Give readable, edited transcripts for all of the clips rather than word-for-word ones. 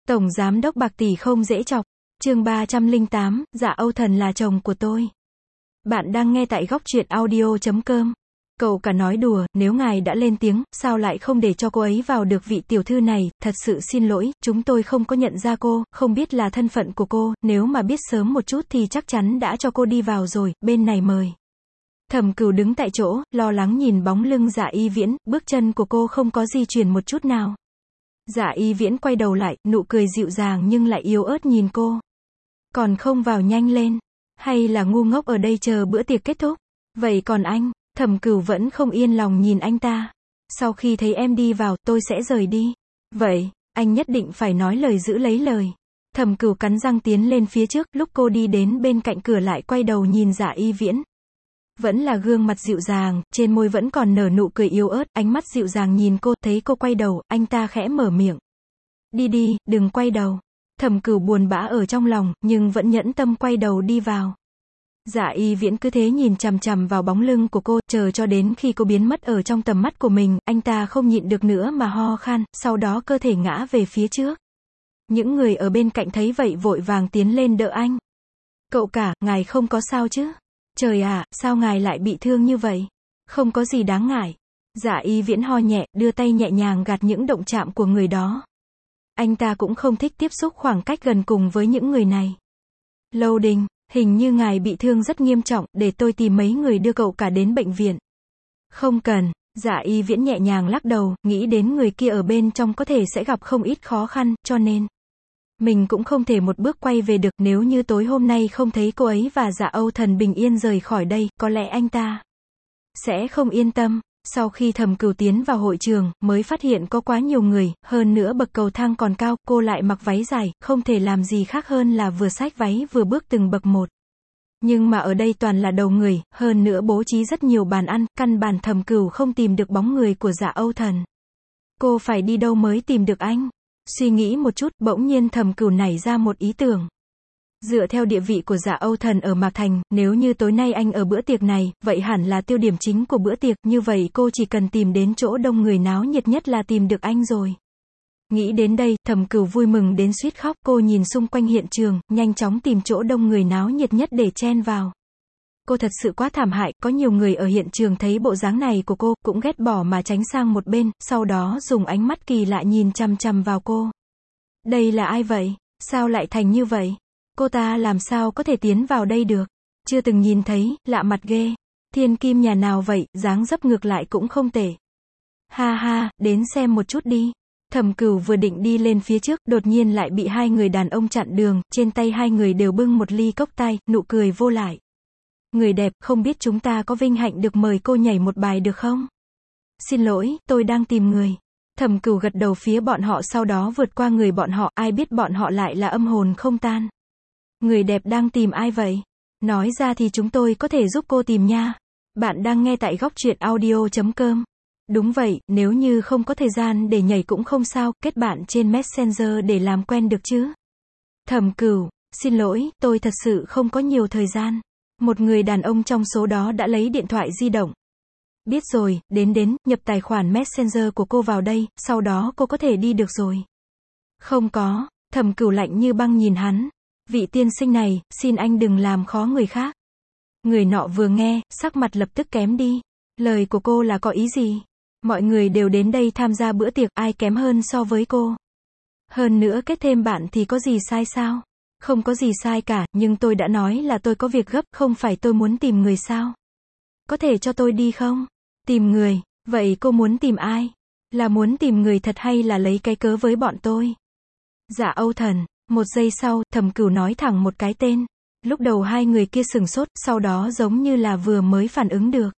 Tổng giám đốc bạc tỷ không dễ chọc. Chương 308, Dạ Âu Thần là chồng của tôi. Bạn đang nghe tại góc truyện audio.com. Cậu cả nói đùa, nếu ngài đã lên tiếng, sao lại không để cho cô ấy vào được vị tiểu thư này, thật sự xin lỗi, chúng tôi không có nhận ra cô, không biết là thân phận của cô, nếu mà biết sớm một chút thì chắc chắn đã cho cô đi vào rồi, bên này mời. Thẩm Cửu đứng tại chỗ, lo lắng nhìn bóng lưng Dạ Y Viễn, bước chân của cô không có di chuyển một chút nào. Dạ Y Viễn quay đầu lại, nụ cười dịu dàng nhưng lại yếu ớt nhìn cô. Còn không vào nhanh lên, hay là ngu ngốc ở đây chờ bữa tiệc kết thúc? Vậy còn anh? Thẩm Cửu vẫn không yên lòng nhìn anh ta. Sau khi thấy em đi vào, tôi sẽ rời đi. Vậy, anh nhất định phải nói lời giữ lấy lời. Thẩm Cửu cắn răng tiến lên phía trước, lúc cô đi đến bên cạnh cửa lại quay đầu nhìn Dạ Y Viễn. Vẫn là gương mặt dịu dàng, trên môi vẫn còn nở nụ cười yếu ớt, ánh mắt dịu dàng nhìn cô, thấy cô quay đầu, anh ta khẽ mở miệng. Đi đi, đừng quay đầu. Thẩm Cửu buồn bã ở trong lòng, nhưng vẫn nhẫn tâm quay đầu đi vào. Dạ Y Viễn cứ thế nhìn chằm chằm vào bóng lưng của cô, chờ cho đến khi cô biến mất ở trong tầm mắt của mình, anh ta không nhịn được nữa mà ho khan, sau đó cơ thể ngã về phía trước. Những người ở bên cạnh thấy vậy vội vàng tiến lên đỡ anh. Cậu cả, ngài không có sao chứ? Trời ạ, sao ngài lại bị thương như vậy? Không có gì đáng ngại. Dạ Y Viễn ho nhẹ, đưa tay nhẹ nhàng gạt những động chạm của người đó. Anh ta cũng không thích tiếp xúc khoảng cách gần cùng với những người này. Lâu Đình, hình như ngài bị thương rất nghiêm trọng, để tôi tìm mấy người đưa cậu cả đến bệnh viện. Không cần. Dạ Y Viễn nhẹ nhàng lắc đầu, nghĩ đến người kia ở bên trong có thể sẽ gặp không ít khó khăn, cho nên mình cũng không thể một bước quay về được, nếu như tối hôm nay không thấy cô ấy và Dạ Âu Thần bình yên rời khỏi đây, có lẽ anh ta sẽ không yên tâm. Sau khi Thẩm Cửu tiến vào hội trường, mới phát hiện có quá nhiều người, hơn nữa bậc cầu thang còn cao, cô lại mặc váy dài, không thể làm gì khác hơn là vừa xách váy vừa bước từng bậc một. Nhưng mà ở đây toàn là đầu người, hơn nữa bố trí rất nhiều bàn ăn, căn bản Thẩm Cửu không tìm được bóng người của Dạ Âu Thần. Cô phải đi đâu mới tìm được anh? Suy nghĩ một chút, bỗng nhiên Thẩm Cửu nảy ra một ý tưởng. Dựa theo địa vị của Dạ Âu Thần ở Mạc Thành, nếu như tối nay anh ở bữa tiệc này, vậy hẳn là tiêu điểm chính của bữa tiệc, như vậy cô chỉ cần tìm đến chỗ đông người náo nhiệt nhất là tìm được anh rồi. Nghĩ đến đây, Thẩm Cửu vui mừng đến suýt khóc, cô nhìn xung quanh hiện trường, nhanh chóng tìm chỗ đông người náo nhiệt nhất để chen vào. Cô thật sự quá thảm hại, có nhiều người ở hiện trường thấy bộ dáng này của cô, cũng ghét bỏ mà tránh sang một bên, sau đó dùng ánh mắt kỳ lạ nhìn chằm chằm vào cô. Đây là ai vậy? Sao lại thành như vậy? Cô ta làm sao có thể tiến vào đây được? Chưa từng nhìn thấy, lạ mặt ghê. Thiên kim nhà nào vậy, dáng dấp ngược lại cũng không tệ. Ha ha, đến xem một chút đi. Thẩm Cửu vừa định đi lên phía trước, đột nhiên lại bị hai người đàn ông chặn đường, trên tay hai người đều bưng một ly cốc tai, nụ cười vô lại. Người đẹp, không biết chúng ta có vinh hạnh được mời cô nhảy một bài được không? Xin lỗi, tôi đang tìm người. Thẩm Cửu gật đầu phía bọn họ, sau đó vượt qua người bọn họ, ai biết bọn họ lại là âm hồn không tan. Người đẹp đang tìm ai vậy? Nói ra thì chúng tôi có thể giúp cô tìm nha. Bạn đang nghe tại góc truyện audio.com. Đúng vậy, nếu như không có thời gian để nhảy cũng không sao, kết bạn trên Messenger để làm quen được chứ. Thẩm Cửu, xin lỗi, tôi thật sự không có nhiều thời gian. Một người đàn ông trong số đó đã lấy điện thoại di động. Biết rồi, đến, nhập tài khoản Messenger của cô vào đây, sau đó cô có thể đi được rồi. Không có. Thẩm Cửu lạnh như băng nhìn hắn. Vị tiên sinh này, xin anh đừng làm khó người khác. Người nọ vừa nghe, sắc mặt lập tức kém đi. Lời của cô là có ý gì? Mọi người đều đến đây tham gia bữa tiệc, ai kém hơn so với cô? Hơn nữa kết thêm bạn thì có gì sai sao? Không có gì sai cả, nhưng tôi đã nói là tôi có việc gấp, không phải tôi muốn tìm người sao? Có thể cho tôi đi không? Tìm người, vậy cô muốn tìm ai? Là muốn tìm người thật hay là lấy cái cớ với bọn tôi? Dạ Âu Thần. Một giây sau, Thẩm Cửu nói thẳng một cái tên. Lúc đầu hai người kia sửng sốt, sau đó giống như là vừa mới phản ứng được.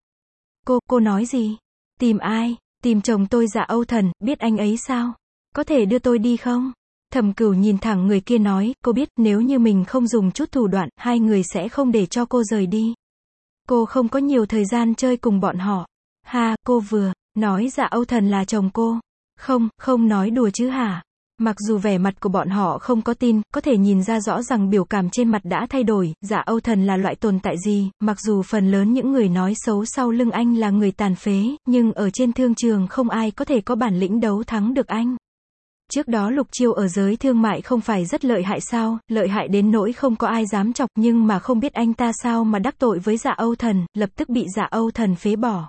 Cô nói gì? Tìm ai? Tìm chồng tôi Dạ Âu Thần, biết anh ấy sao? Có thể đưa tôi đi không? Thẩm Cửu nhìn thẳng người kia nói, cô biết nếu như mình không dùng chút thủ đoạn, hai người sẽ không để cho cô rời đi. Cô không có nhiều thời gian chơi cùng bọn họ. Ha, cô vừa nói Dạ Âu Thần là chồng cô. Không nói đùa chứ hả? Mặc dù vẻ mặt của bọn họ không có tin, có thể nhìn ra rõ rằng biểu cảm trên mặt đã thay đổi, Dạ Âu Thần là loại tồn tại gì, mặc dù phần lớn những người nói xấu sau lưng anh là người tàn phế, nhưng ở trên thương trường không ai có thể có bản lĩnh đấu thắng được anh. Trước đó Lục Chiêu ở giới thương mại không phải rất lợi hại sao, lợi hại đến nỗi không có ai dám chọc, nhưng mà không biết anh ta sao mà đắc tội với Dạ Âu Thần, lập tức bị Dạ Âu Thần phế bỏ.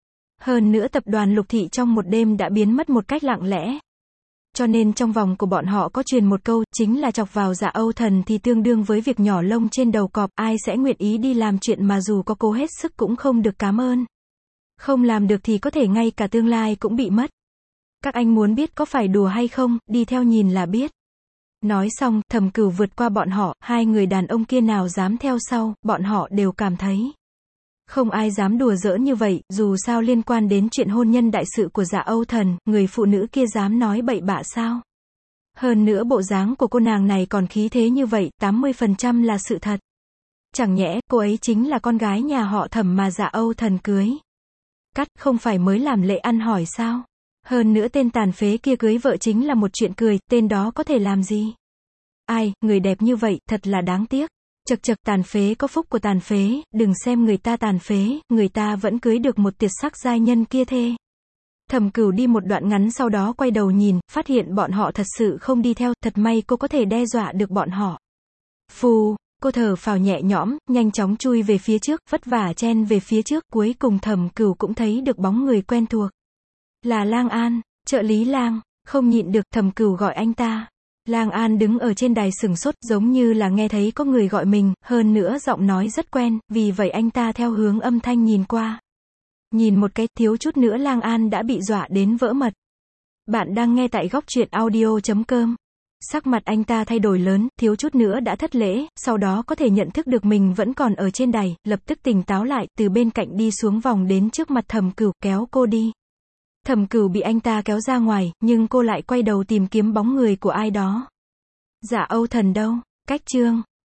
Hơn nữa tập đoàn Lục Thị trong một đêm đã biến mất một cách lặng lẽ. Cho nên trong vòng của bọn họ có truyền một câu, chính là chọc vào Dạ Âu Thần thì tương đương với việc nhỏ lông trên đầu cọp, ai sẽ nguyện ý đi làm chuyện mà dù có cố hết sức cũng không được cảm ơn. Không làm được thì có thể ngay cả tương lai cũng bị mất. Các anh muốn biết có phải đùa hay không, đi theo nhìn là biết. Nói xong, Thẩm Cửu vượt qua bọn họ, hai người đàn ông kia nào dám theo sau, bọn họ đều cảm thấy không ai dám đùa giỡn như vậy, dù sao liên quan đến chuyện hôn nhân đại sự của Dạ Âu Thần, người phụ nữ kia dám nói bậy bạ sao? Hơn nữa bộ dáng của cô nàng này còn khí thế như vậy, 80% là sự thật. Chẳng nhẽ, cô ấy chính là con gái nhà họ Thẩm mà Dạ Âu Thần cưới. Cắt, không phải mới làm lễ ăn hỏi sao? Hơn nữa tên tàn phế kia cưới vợ chính là một chuyện cười, tên đó có thể làm gì? Ai, người đẹp như vậy, thật là đáng tiếc. Chật chật, tàn phế có phúc của tàn phế, đừng xem người ta tàn phế, người ta vẫn cưới được một tuyệt sắc giai nhân kia thê. Thẩm Cửu đi một đoạn ngắn sau đó quay đầu nhìn, phát hiện bọn họ thật sự không đi theo, thật may cô có thể đe dọa được bọn họ. Phù, cô thở phào nhẹ nhõm, nhanh chóng chui về phía trước, vất vả chen về phía trước, cuối cùng Thẩm Cửu cũng thấy được bóng người quen thuộc. Là Lang An, trợ lý Lang, không nhịn được, Thẩm Cửu gọi anh ta. Lang An đứng ở trên đài sừng sốt, giống như là nghe thấy có người gọi mình, hơn nữa giọng nói rất quen, vì vậy anh ta theo hướng âm thanh nhìn qua. Nhìn một cái, thiếu chút nữa Lang An đã bị dọa đến vỡ mật. Bạn đang nghe tại góc truyện audio.com. Sắc mặt anh ta thay đổi lớn, thiếu chút nữa đã thất lễ, sau đó có thể nhận thức được mình vẫn còn ở trên đài, lập tức tỉnh táo lại, từ bên cạnh đi xuống vòng đến trước mặt Thẩm Cửu, kéo cô đi. Thẩm Cửu bị anh ta kéo ra ngoài, nhưng cô lại quay đầu tìm kiếm bóng người của ai đó. Dạ Âu Thần đâu? Cách chương